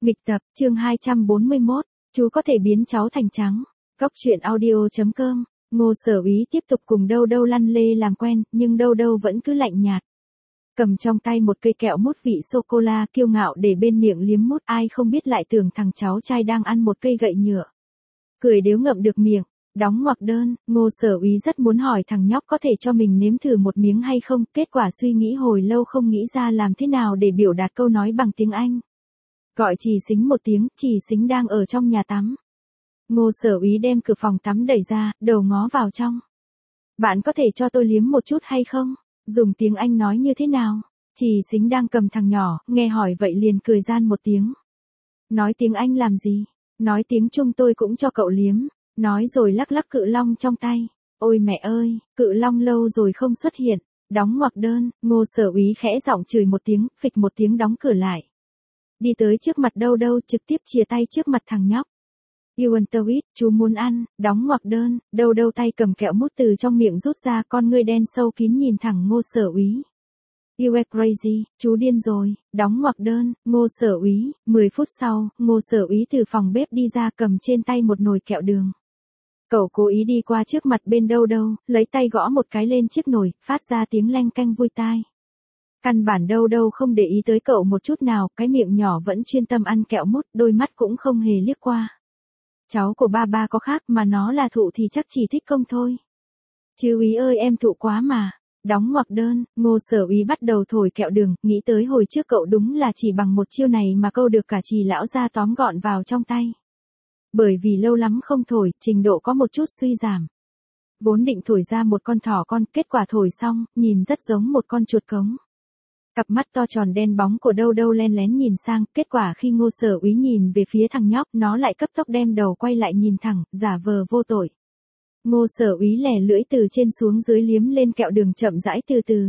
Nghịch tập, chương 241, chú có thể biến cháu thành trắng. Góc truyện audio.com, Ngô Sở Úy tiếp tục cùng Đâu Đâu lăn lê làm quen, nhưng Đâu Đâu vẫn cứ lạnh nhạt. Cầm trong tay một cây kẹo mút vị sô-cô-la kiêu ngạo để bên miệng liếm mút, ai không biết lại tưởng thằng cháu trai đang ăn một cây gậy nhựa. Cười đếu ngậm được miệng, đóng ngoặc đơn, Ngô Sở Úy rất muốn hỏi thằng nhóc có thể cho mình nếm thử một miếng hay không, kết quả suy nghĩ hồi lâu không nghĩ ra làm thế nào để biểu đạt câu nói bằng tiếng Anh. Gọi Trì Xính một tiếng, Trì Xính đang ở trong nhà tắm. Ngô Sở Úy đem cửa phòng tắm đẩy ra, đầu ngó vào trong. Bạn có thể cho tôi liếm một chút hay không? Dùng tiếng Anh nói như thế nào? Trì Xính đang cầm thằng nhỏ, nghe hỏi vậy liền cười gian một tiếng. Nói tiếng Anh làm gì? Nói tiếng Trung tôi cũng cho cậu liếm. Nói rồi lắc lắc cự long trong tay. Ôi mẹ ơi, cự long lâu rồi không xuất hiện. Đóng ngoặc đơn, Ngô Sở Úy khẽ giọng chửi một tiếng, phịch một tiếng đóng cửa lại. Đi tới trước mặt Đâu Đâu trực tiếp chìa tay trước mặt thằng nhóc. You want to eat, chú muốn ăn, đóng ngoặc đơn, Đâu Đâu tay cầm kẹo mút từ trong miệng rút ra, con ngươi đen sâu kín nhìn thẳng Ngô Sở Úy. You are crazy, chú điên rồi, đóng ngoặc đơn, Ngô Sở Úy. 10 phút sau, Ngô Sở Úy từ phòng bếp đi ra cầm trên tay một nồi kẹo đường. Cậu cố ý đi qua trước mặt bên Đâu Đâu, lấy tay gõ một cái lên chiếc nồi, phát ra tiếng leng canh vui tai. Căn bản Đâu Đâu không để ý tới cậu một chút nào, cái miệng nhỏ vẫn chuyên tâm ăn kẹo mút, đôi mắt cũng không hề liếc qua. Cháu của ba có khác mà nó là thụ thì chắc chỉ thích công thôi. Chứ Úy ơi em thụ quá mà. Đóng ngoặc đơn, Ngô Sở Úy bắt đầu thổi kẹo đường, nghĩ tới hồi trước cậu đúng là chỉ bằng một chiêu này mà câu được cả Trì lão gia tóm gọn vào trong tay. Bởi vì lâu lắm không thổi, trình độ có một chút suy giảm. Vốn định thổi ra một con thỏ con, kết quả thổi xong, nhìn rất giống một con chuột cống. Cặp mắt to tròn đen bóng của Đâu Đâu len lén nhìn sang, kết quả khi Ngô Sở Úy nhìn về phía thằng nhóc, nó lại cấp tốc đem đầu quay lại nhìn thẳng, giả vờ vô tội. Ngô Sở Úy lẻ lưỡi từ trên xuống dưới liếm lên kẹo đường chậm rãi từ từ.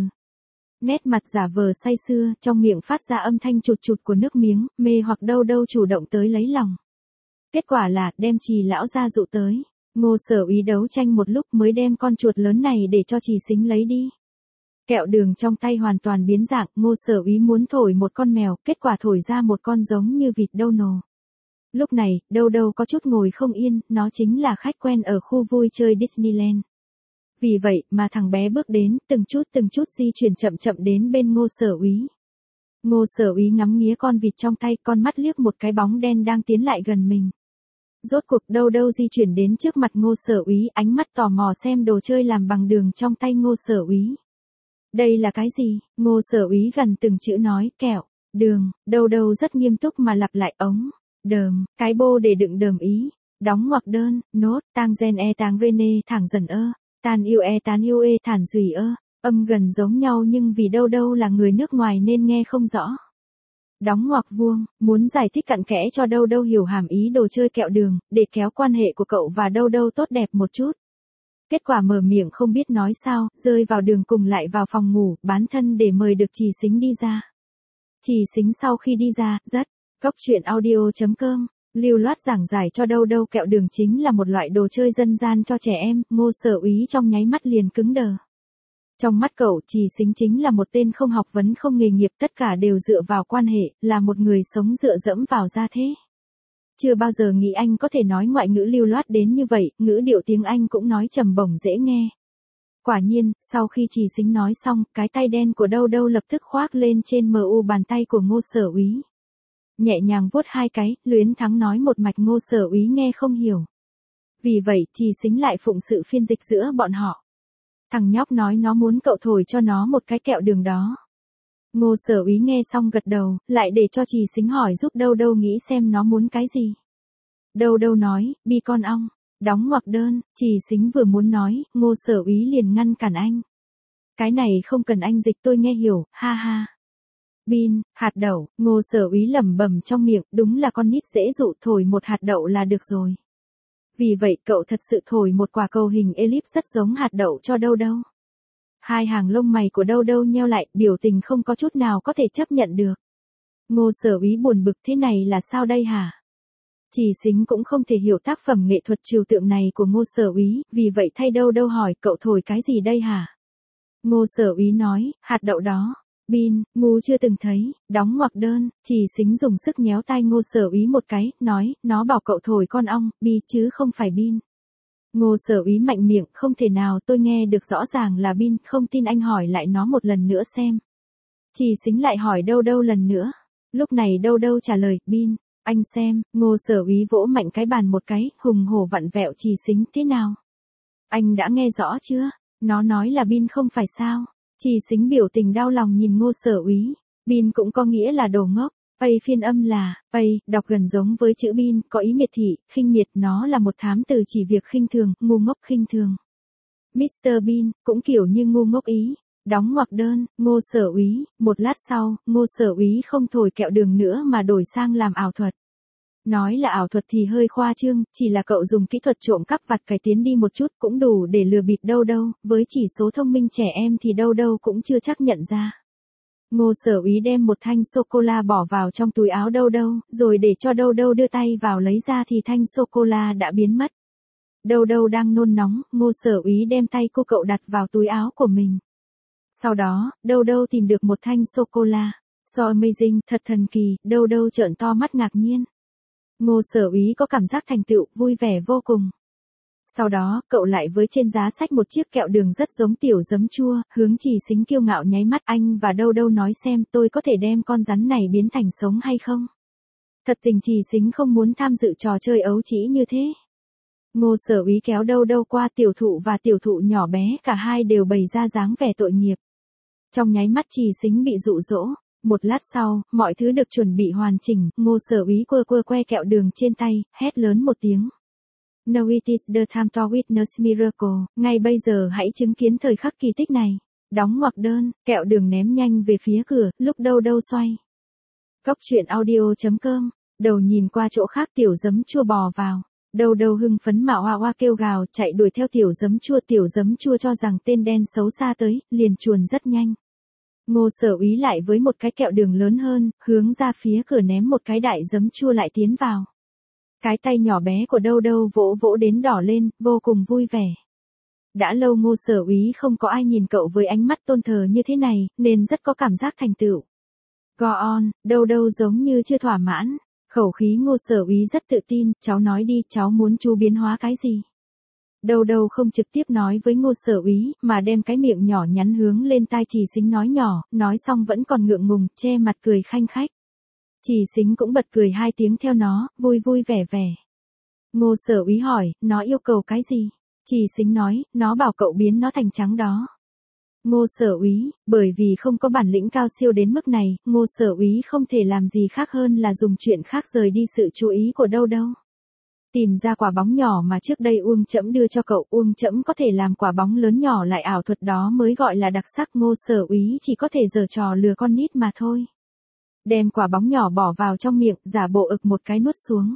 Nét mặt giả vờ say sưa, trong miệng phát ra âm thanh chụt chụt của nước miếng, mê hoặc Đâu Đâu chủ động tới lấy lòng. Kết quả là, đem Trì lão gia dụ tới. Ngô Sở Úy đấu tranh một lúc mới đem con chuột lớn này để cho Trì Xính lấy đi. Kẹo đường trong tay hoàn toàn biến dạng, Ngô Sở Úy muốn thổi một con mèo, kết quả thổi ra một con giống như vịt đâu nồ. Lúc này, Đâu Đâu có chút ngồi không yên, nó chính là khách quen ở khu vui chơi Disneyland. Vì vậy mà thằng bé bước đến, từng chút di chuyển chậm chậm đến bên Ngô Sở Úy. Ngô Sở Úy ngắm nghía con vịt trong tay, con mắt liếc một cái bóng đen đang tiến lại gần mình. Rốt cuộc Đâu Đâu di chuyển đến trước mặt Ngô Sở Úy, ánh mắt tò mò xem đồ chơi làm bằng đường trong tay Ngô Sở Úy. Đây là cái gì? Ngô Sở Úy gần từng chữ nói, kẹo, đường, Đâu Đâu rất nghiêm túc mà lặp lại ống, đờm, cái bô để đựng đờm ý, đóng ngoặc đơn, nốt, tang gen tang rene thẳng dần tan yêu thản dùy âm gần giống nhau nhưng vì Đâu Đâu là người nước ngoài nên nghe không rõ. Đóng ngoặc vuông, muốn giải thích cặn kẽ cho Đâu Đâu hiểu hàm ý đồ chơi kẹo đường, để kéo quan hệ của cậu và Đâu Đâu tốt đẹp một chút. Kết quả mở miệng không biết nói sao, rơi vào đường cùng lại vào phòng ngủ, bán thân để mời được Trì Xính đi ra. Trì Xính sau khi đi ra, góc truyện audio.com, lưu loát giảng giải cho Đâu Đâu kẹo đường chính là một loại đồ chơi dân gian cho trẻ em, Ngô Sở Úy trong nháy mắt liền cứng đờ. Trong mắt cậu, Trì Xính chính là một tên không học vấn không nghề nghiệp, tất cả đều dựa vào quan hệ, là một người sống dựa dẫm vào gia thế. Chưa bao giờ nghĩ anh có thể nói ngoại ngữ lưu loát đến như vậy, ngữ điệu tiếng Anh cũng nói trầm bổng dễ nghe. Quả nhiên, sau khi Trì Xính nói xong, cái tay đen của Đâu Đâu lập tức khoác lên trên bàn tay của Ngô Sở Úy. Nhẹ nhàng vuốt hai cái, luyến thắng nói một mạch, Ngô Sở Úy nghe không hiểu. Vì vậy, Trì Xính lại phụng sự phiên dịch giữa bọn họ. Thằng nhóc nói nó muốn cậu thổi cho nó một cái kẹo đường đó. Ngô Sở Úy nghe xong gật đầu, lại để cho Trì Xính hỏi giúp Đâu Đâu nghĩ xem nó muốn cái gì. Đâu Đâu nói, bi con ong, đóng ngoặc đơn, Trì Xính vừa muốn nói, Ngô Sở Úy liền ngăn cản anh. Cái này không cần anh dịch tôi nghe hiểu, ha ha. Bin, hạt đậu, Ngô Sở Úy lẩm bẩm trong miệng, đúng là con nít dễ dụ, thổi một hạt đậu là được rồi. Vì vậy cậu thật sự thổi một quả cầu hình ellipse rất giống hạt đậu cho Đâu Đâu. Hai hàng lông mày của Đâu Đâu nheo lại, biểu tình không có chút nào có thể chấp nhận được. Ngô Sở Úy buồn bực, thế này là sao đây hả? Trì Xính cũng không thể hiểu tác phẩm nghệ thuật trừu tượng này của Ngô Sở Úy, vì vậy thay Đâu Đâu hỏi, cậu thổi cái gì đây hả? Ngô Sở Úy nói, hạt đậu đó. Bin, ngu chưa từng thấy, đóng ngoặc đơn, Chỉ Xính dùng sức nhéo tai Ngô Sở Úy một cái, nói, nó bảo cậu thổi con ong, bi chứ không phải bin. Ngô Sở Úy mạnh miệng, không thể nào, tôi nghe được rõ ràng là bin, không tin anh hỏi lại nó một lần nữa xem. Chỉ Xính lại hỏi đâu đâu lần nữa. Lúc này đâu đâu trả lời, bin, anh xem, Ngô Sở Úy vỗ mạnh cái bàn một cái, hùng hổ vặn vẹo Chỉ Xính, thế nào? Anh đã nghe rõ chưa? Nó nói là bin không phải sao? Chỉ Xính biểu tình đau lòng nhìn Ngô Sở Úy. Bin cũng có nghĩa là đồ ngốc. Pay phiên âm là, pay, đọc gần giống với chữ bin, có ý miệt thị, khinh miệt, nó là một thám từ chỉ việc khinh thường, ngu ngốc khinh thường. Mr. Bean, cũng kiểu như ngu ngốc ý. Đóng ngoặc đơn, Ngô Sở Úy, một lát sau, Ngô Sở Úy không thổi kẹo đường nữa mà đổi sang làm ảo thuật. Nói là ảo thuật thì hơi khoa trương, chỉ là cậu dùng kỹ thuật trộm cắp vặt cải tiến đi một chút cũng đủ để lừa bịp đâu đâu, với chỉ số thông minh trẻ em thì đâu đâu cũng chưa chắc nhận ra. Ngô Sở Úy đem một thanh sô-cô-la bỏ vào trong túi áo đâu đâu, rồi để cho đâu đâu đưa tay vào lấy ra thì thanh sô-cô-la đã biến mất. Đâu đâu đang nôn nóng, Ngô Sở Úy đem tay cô cậu đặt vào túi áo của mình. Sau đó, đâu đâu tìm được một thanh sô-cô-la. So amazing, thật thần kỳ, đâu đâu trợn to mắt ngạc nhiên. Ngô Sở Úy có cảm giác thành tựu, vui vẻ vô cùng. Sau đó, cậu lại với trên giá sách một chiếc kẹo đường rất giống tiểu giấm chua, hướng Chỉ Xính kiêu ngạo nháy mắt, anh và đâu đâu nói xem tôi có thể đem con rắn này biến thành sống hay không. Thật tình Chỉ Xính không muốn tham dự trò chơi ấu trĩ như thế. Ngô Sở Úy kéo đâu đâu qua tiểu thụ và tiểu thụ nhỏ bé, cả hai đều bày ra dáng vẻ tội nghiệp. Trong nháy mắt Chỉ Xính bị dụ dỗ. Một lát sau, mọi thứ được chuẩn bị hoàn chỉnh, Ngô Sở Úy quơ que kẹo đường trên tay, hét lớn một tiếng. Now it is the time to witness miracle, ngay bây giờ hãy chứng kiến thời khắc kỳ tích này. Đóng ngoặc đơn, kẹo đường ném nhanh về phía cửa, lúc đâu đâu xoay. Góc truyện audio.com, đầu nhìn qua chỗ khác tiểu giấm chua bò vào. Đâu đâu hưng phấn mạo hoa hoa kêu gào, chạy đuổi theo tiểu giấm chua cho rằng tên đen xấu xa tới, liền chuồn rất nhanh. Ngô Sở Úy lại với một cái kẹo đường lớn hơn, hướng ra phía cửa ném một cái đại giấm chua lại tiến vào. Cái tay nhỏ bé của đâu đâu vỗ vỗ đến đỏ lên, vô cùng vui vẻ. Đã lâu Ngô Sở Úy không có ai nhìn cậu với ánh mắt tôn thờ như thế này, nên rất có cảm giác thành tựu. Go on, đâu đâu giống như chưa thỏa mãn. Khẩu khí Ngô Sở Úy rất tự tin, cháu nói đi, cháu muốn chú biến hóa cái gì? Đâu đâu không trực tiếp nói với Ngô Sở Úy, mà đem cái miệng nhỏ nhắn hướng lên tai Chỉ Xính nói nhỏ, nói xong vẫn còn ngượng ngùng, che mặt cười khanh khách. Chỉ Xính cũng bật cười hai tiếng theo nó, vui vui vẻ vẻ. Ngô Sở Úy hỏi, nó yêu cầu cái gì? Chỉ Xính nói, nó bảo cậu biến nó thành trắng đó. Ngô Sở Úy, bởi vì không có bản lĩnh cao siêu đến mức này, Ngô Sở Úy không thể làm gì khác hơn là dùng chuyện khác rời đi sự chú ý của đâu đâu. Tìm ra quả bóng nhỏ mà trước đây Uông Trẫm đưa cho cậu, Uông Trẫm có thể làm quả bóng lớn nhỏ lại ảo thuật đó mới gọi là đặc sắc. Ngô Sở Úy chỉ có thể giở trò lừa con nít mà thôi. Đem quả bóng nhỏ bỏ vào trong miệng, giả bộ ực một cái nuốt xuống.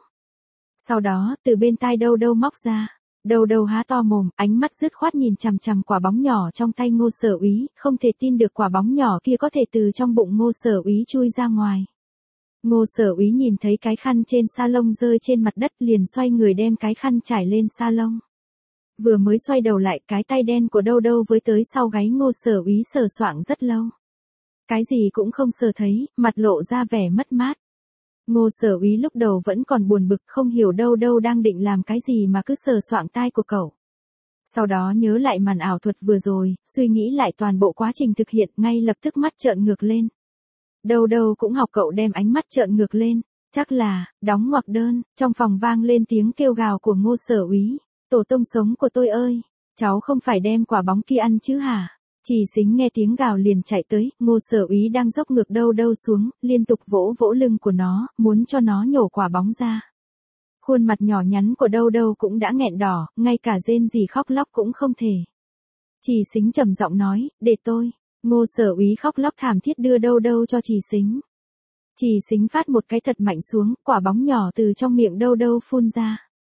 Sau đó, từ bên tai đâu đâu móc ra. Đâu đâu há to mồm, ánh mắt dứt khoát nhìn chằm chằm quả bóng nhỏ trong tay Ngô Sở Úy, không thể tin được quả bóng nhỏ kia có thể từ trong bụng Ngô Sở Úy chui ra ngoài. Ngô Sở Úy nhìn thấy cái khăn trên sa lông rơi trên mặt đất liền xoay người đem cái khăn trải lên sa lông. Vừa mới xoay đầu lại, cái tay đen của đâu đâu với tới sau gáy Ngô Sở Úy sờ soạng rất lâu. Cái gì cũng không sờ thấy, mặt lộ ra vẻ mất mát. Ngô Sở Úy lúc đầu vẫn còn buồn bực, không hiểu đâu đâu đang định làm cái gì mà cứ sờ soạng tai của cậu. Sau đó nhớ lại màn ảo thuật vừa rồi, suy nghĩ lại toàn bộ quá trình thực hiện, ngay lập tức mắt trợn ngược lên. Đâu đâu cũng học cậu đem ánh mắt trợn ngược lên, chắc là, đóng ngoặc đơn, trong phòng vang lên tiếng kêu gào của Ngô Sở Úy. Tổ tông sống của tôi ơi, cháu không phải đem quả bóng kia ăn chứ hả? Chỉ Xính nghe tiếng gào liền chạy tới, Ngô Sở Úy đang dốc ngược đâu đâu xuống, liên tục vỗ vỗ lưng của nó, muốn cho nó nhổ quả bóng ra. Khuôn mặt nhỏ nhắn của đâu đâu cũng đã nghẹn đỏ, ngay cả rên rỉ khóc lóc cũng không thể. Chỉ Xính trầm giọng nói, để tôi. Ngô Sở Úy khóc lóc thảm thiết đưa đâu đâu cho Chỉ Xính. Chỉ Xính phát một cái thật mạnh xuống, quả bóng nhỏ từ trong miệng đâu đâu phun ra.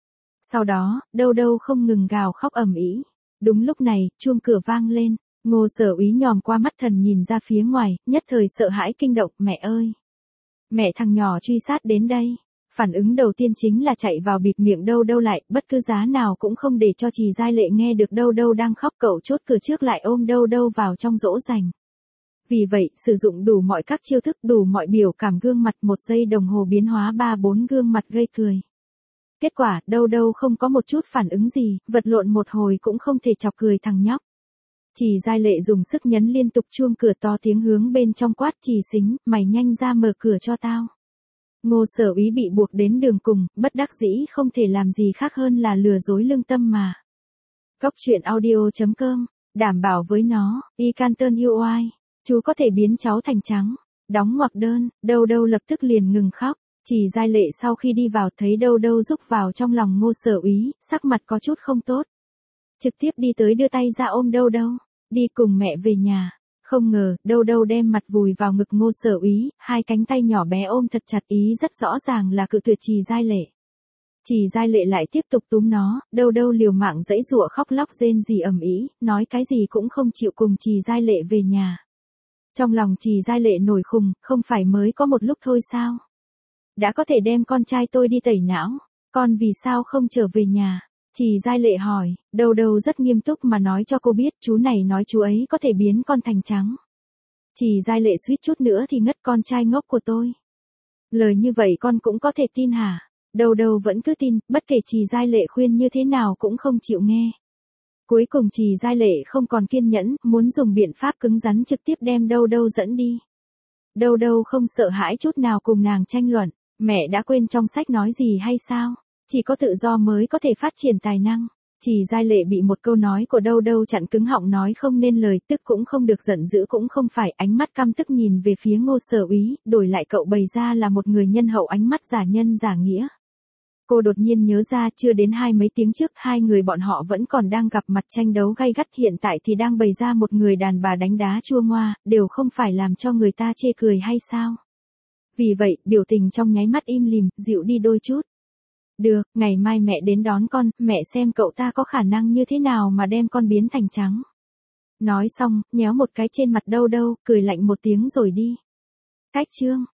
Sau đó, đâu đâu không ngừng gào khóc ầm ĩ. Đúng lúc này, chuông cửa vang lên. Ngô Sở Úy nhòm qua mắt thần nhìn ra phía ngoài, nhất thời sợ hãi kinh động, mẹ ơi! Mẹ thằng nhỏ truy sát đến đây. Phản ứng đầu tiên chính là chạy vào bịt miệng đâu đâu lại, bất cứ giá nào cũng không để cho Trì Giai Lệ nghe được đâu đâu đang khóc. Cậu chốt cửa trước lại ôm đâu đâu vào trong dỗ dành. Vì vậy, sử dụng đủ mọi các chiêu thức, đủ mọi biểu cảm gương mặt, 1 giây đồng hồ biến hóa 3-4 gương mặt gây cười. Kết quả, đâu đâu không có một chút phản ứng gì, vật lộn một hồi cũng không thể chọc cười thằng nhóc. Trì Giai Lệ dùng sức nhấn liên tục chuông cửa, to tiếng hướng bên trong quát: Trì Xính, mày nhanh ra mở cửa cho tao. Ngô Sở Úy bị buộc đến đường cùng, bất đắc dĩ không thể làm gì khác hơn là lừa dối lương tâm mà. Cóc truyện audio.com, đảm bảo với nó, y can tơn yêu oai, chú có thể biến cháu thành trắng. Đóng ngoặc đơn, đâu đâu lập tức liền ngừng khóc. Trì Giai Lệ sau khi đi vào thấy đâu đâu rúc vào trong lòng Ngô Sở Úy, sắc mặt có chút không tốt. Trực tiếp đi tới đưa tay ra ôm đâu đâu, đi cùng mẹ về nhà. Không ngờ, đâu đâu đem mặt vùi vào ngực Ngô Sở Úy, hai cánh tay nhỏ bé ôm thật chặt, ý rất rõ ràng là cự tuyệt Trì Giai Lệ. Trì Giai Lệ lại tiếp tục túm nó, đâu đâu liều mạng giãy giụa khóc lóc rên rỉ ầm ĩ, nói cái gì cũng không chịu cùng Trì Giai Lệ về nhà. Trong lòng Trì Giai Lệ nổi khùng, không phải mới có một lúc thôi sao? Đã có thể đem con trai tôi đi tẩy não, con vì sao không trở về nhà? Trì Giai Lệ hỏi, đâu đâu rất nghiêm túc mà nói cho cô biết, chú này nói chú ấy có thể biến con thành trắng. Trì Giai Lệ suýt chút nữa thì ngất, con trai ngốc của tôi. Lời như vậy con cũng có thể tin hả? Đâu đâu vẫn cứ tin, bất kể Trì Giai Lệ khuyên như thế nào cũng không chịu nghe. Cuối cùng Trì Giai Lệ không còn kiên nhẫn, muốn dùng biện pháp cứng rắn trực tiếp đem đâu đâu dẫn đi. Đâu đâu không sợ hãi chút nào cùng nàng tranh luận, mẹ đã quên trong sách nói gì hay sao? Chỉ có tự do mới có thể phát triển tài năng. Trì Giai Lệ bị một câu nói của đâu đâu chặn cứng họng, nói không nên lời, tức cũng không được, giận dữ cũng không phải, ánh mắt căm tức nhìn về phía Ngô Sở Úy, đổi lại cậu bày ra là một người nhân hậu, ánh mắt giả nhân giả nghĩa. Cô đột nhiên nhớ ra chưa đến mấy tiếng trước hai người bọn họ vẫn còn đang gặp mặt tranh đấu gay gắt, hiện tại thì đang bày ra một người đàn bà đánh đá chua ngoa, đều không phải làm cho người ta chê cười hay sao? Vì vậy, biểu tình trong nháy mắt im lìm, dịu đi đôi chút. Được, ngày mai mẹ đến đón con, mẹ xem cậu ta có khả năng như thế nào mà đem con biến thành trắng. Nói xong, nhéo một cái trên mặt đâu đâu, cười lạnh một tiếng rồi đi. Cách chương.